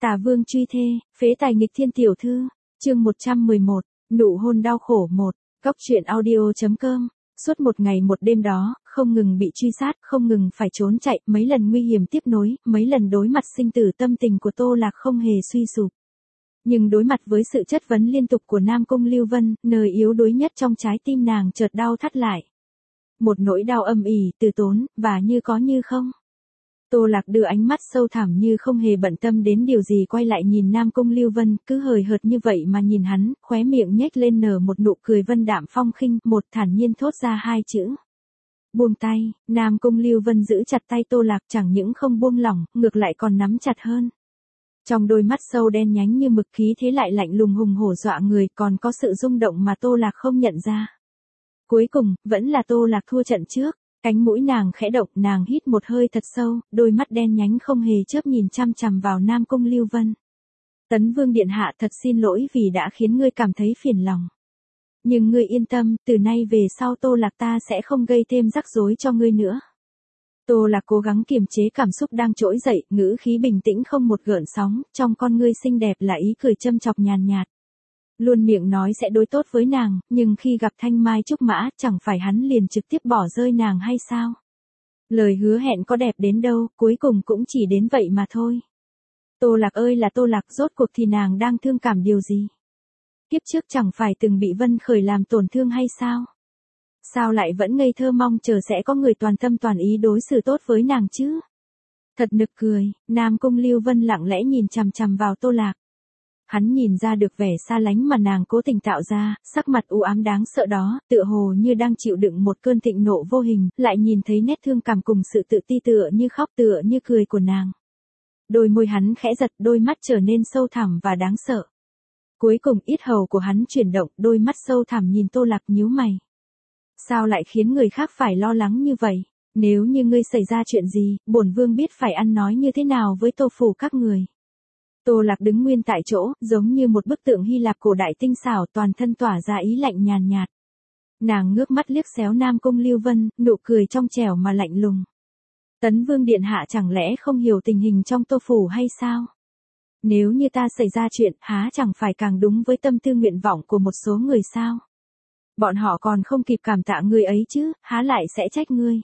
Tả Vương truy thê, phế tài nghịch thiên tiểu thư, chương 111, nụ hôn đau khổ 1, Góc truyện audio.com. Suốt một ngày một đêm đó, không ngừng bị truy sát, không ngừng phải trốn chạy, mấy lần nguy hiểm tiếp nối, mấy lần đối mặt sinh tử, tâm tình của Tô Lạc không hề suy sụp. Nhưng đối mặt với sự chất vấn liên tục của Nam Cung Lưu Vân, nơi yếu đuối nhất trong trái tim nàng chợt đau thắt lại. Một nỗi đau âm ỉ, từ tốn, và như có như không. Tô Lạc đưa ánh mắt sâu thẳm như không hề bận tâm đến điều gì, quay lại nhìn Nam Cung Lưu Vân, cứ hời hợt như vậy mà nhìn hắn, khóe miệng nhếch lên nở một nụ cười vân đạm phong khinh, một thản nhiên thốt ra hai chữ. Buông tay. Nam Cung Lưu Vân giữ chặt tay Tô Lạc, chẳng những không buông lỏng, ngược lại còn nắm chặt hơn. Trong đôi mắt sâu đen nhánh như mực, khí thế lại lạnh lùng hùng hổ dọa người, còn có sự rung động mà Tô Lạc không nhận ra. Cuối cùng, vẫn là Tô Lạc thua trận trước. Cánh mũi nàng khẽ động, nàng hít một hơi thật sâu, đôi mắt đen nhánh không hề chớp nhìn chăm chằm vào Nam Cung Lưu Vân. Tấn Vương điện hạ, thật xin lỗi vì đã khiến ngươi cảm thấy phiền lòng. Nhưng ngươi yên tâm, từ nay về sau Tô Lạc ta sẽ không gây thêm rắc rối cho ngươi nữa. Tô Lạc cố gắng kiềm chế cảm xúc đang trỗi dậy, ngữ khí bình tĩnh không một gợn sóng, trong con ngươi xinh đẹp là ý cười châm chọc nhàn nhạt. Luôn miệng nói sẽ đối tốt với nàng, nhưng khi gặp Thanh Mai Trúc Mã, chẳng phải hắn liền trực tiếp bỏ rơi nàng hay sao? Lời hứa hẹn có đẹp đến đâu, cuối cùng cũng chỉ đến vậy mà thôi. Tô Lạc ơi là Tô Lạc, rốt cuộc thì nàng đang thương cảm điều gì? Kiếp trước chẳng phải từng bị Vân Khởi làm tổn thương hay sao? Sao lại vẫn ngây thơ mong chờ sẽ có người toàn tâm toàn ý đối xử tốt với nàng chứ? Thật nực cười. Nam Cung Lưu Vân lặng lẽ nhìn chằm chằm vào Tô Lạc. Hắn nhìn ra được vẻ xa lánh mà nàng cố tình tạo ra, sắc mặt u ám đáng sợ đó, tựa hồ như đang chịu đựng một cơn thịnh nộ vô hình, lại nhìn thấy nét thương cảm cùng sự tự ti tựa như khóc tựa như cười của nàng. Đôi môi hắn khẽ giật, đôi mắt trở nên sâu thẳm và đáng sợ. Cuối cùng yết hầu của hắn chuyển động, đôi mắt sâu thẳm nhìn Tô Lạc, nhíu mày. Sao lại khiến người khác phải lo lắng như vậy? Nếu như ngươi xảy ra chuyện gì, bổn vương biết phải ăn nói như thế nào với Tô phủ các người. Tô Lạc đứng nguyên tại chỗ, giống như một bức tượng Hy Lạp cổ đại tinh xảo, toàn thân tỏa ra ý lạnh nhàn nhạt. Nàng ngước mắt liếc xéo Nam Cung Lưu Vân, nụ cười trong trẻo mà lạnh lùng. Tấn Vương điện hạ chẳng lẽ không hiểu tình hình trong Tô phủ hay sao? Nếu như ta xảy ra chuyện, há chẳng phải càng đúng với tâm tư nguyện vọng của một số người sao? Bọn họ còn không kịp cảm tạ người ấy chứ, há lại sẽ trách ngươi.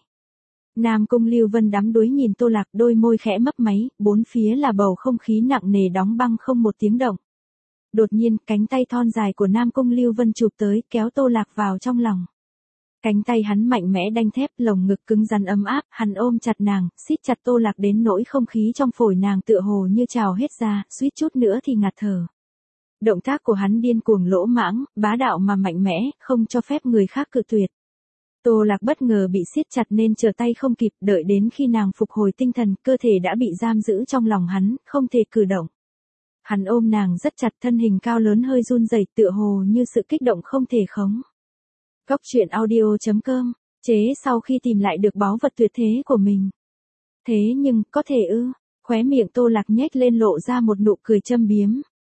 Nam Cung Lưu Vân đắm đuối nhìn Tô Lạc, đôi môi khẽ mấp máy, bốn phía là bầu không khí nặng nề đóng băng không một tiếng động. Đột nhiên, cánh tay thon dài của Nam Cung Lưu Vân chụp tới, kéo Tô Lạc vào trong lòng. Cánh tay hắn mạnh mẽ đanh thép, lồng ngực cứng rắn ấm áp, hắn ôm chặt nàng, siết chặt Tô Lạc đến nỗi không khí trong phổi nàng tựa hồ như trào hết ra, suýt chút nữa thì ngạt thở. Động tác của hắn điên cuồng lỗ mãng, bá đạo mà mạnh mẽ, không cho phép người khác cự tuyệt. Tô Lạc bất ngờ bị siết chặt nên trở tay không kịp, đợi đến khi nàng phục hồi tinh thần, cơ thể đã bị giam giữ trong lòng hắn, không thể cử động. Hắn ôm nàng rất chặt, thân hình cao lớn hơi run rẩy, tựa hồ như sự kích động không thể khống. Góc truyện audio.com, chế sau khi tìm lại được báu vật tuyệt thế của mình. Thế nhưng, có thể ư? Khóe miệng Tô Lạc nhếch lên lộ ra một nụ cười châm biếm.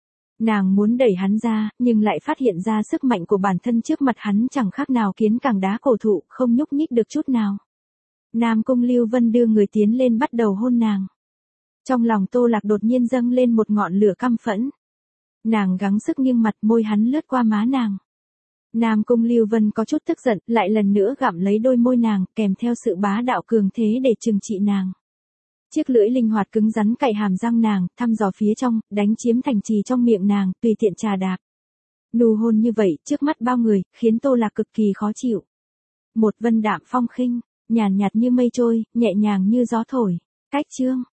Nàng muốn đẩy hắn ra, nhưng lại phát hiện ra sức mạnh của bản thân trước mặt hắn chẳng khác nào kiến càng đá cổ thụ, không nhúc nhích được chút nào. Nam Cung Lưu Vân đưa người tiến lên bắt đầu hôn nàng. Trong lòng Tô Lạc đột nhiên dâng lên một ngọn lửa căm phẫn. Nàng gắng sức nghiêng mặt, môi hắn lướt qua má nàng. Nam Cung Lưu Vân có chút tức giận, lại lần nữa gặm lấy đôi môi nàng, kèm theo sự bá đạo cường thế để trừng trị nàng. Chiếc lưỡi linh hoạt cứng rắn cạy hàm răng nàng, thăm dò phía trong, đánh chiếm thành trì trong miệng nàng, tùy tiện trà đạp. Nụ hôn như vậy, trước mắt bao người, khiến Tô Lạc cực kỳ khó chịu. Một vân đạm phong khinh, nhàn nhạt như mây trôi, nhẹ nhàng như gió thổi. Cách chương.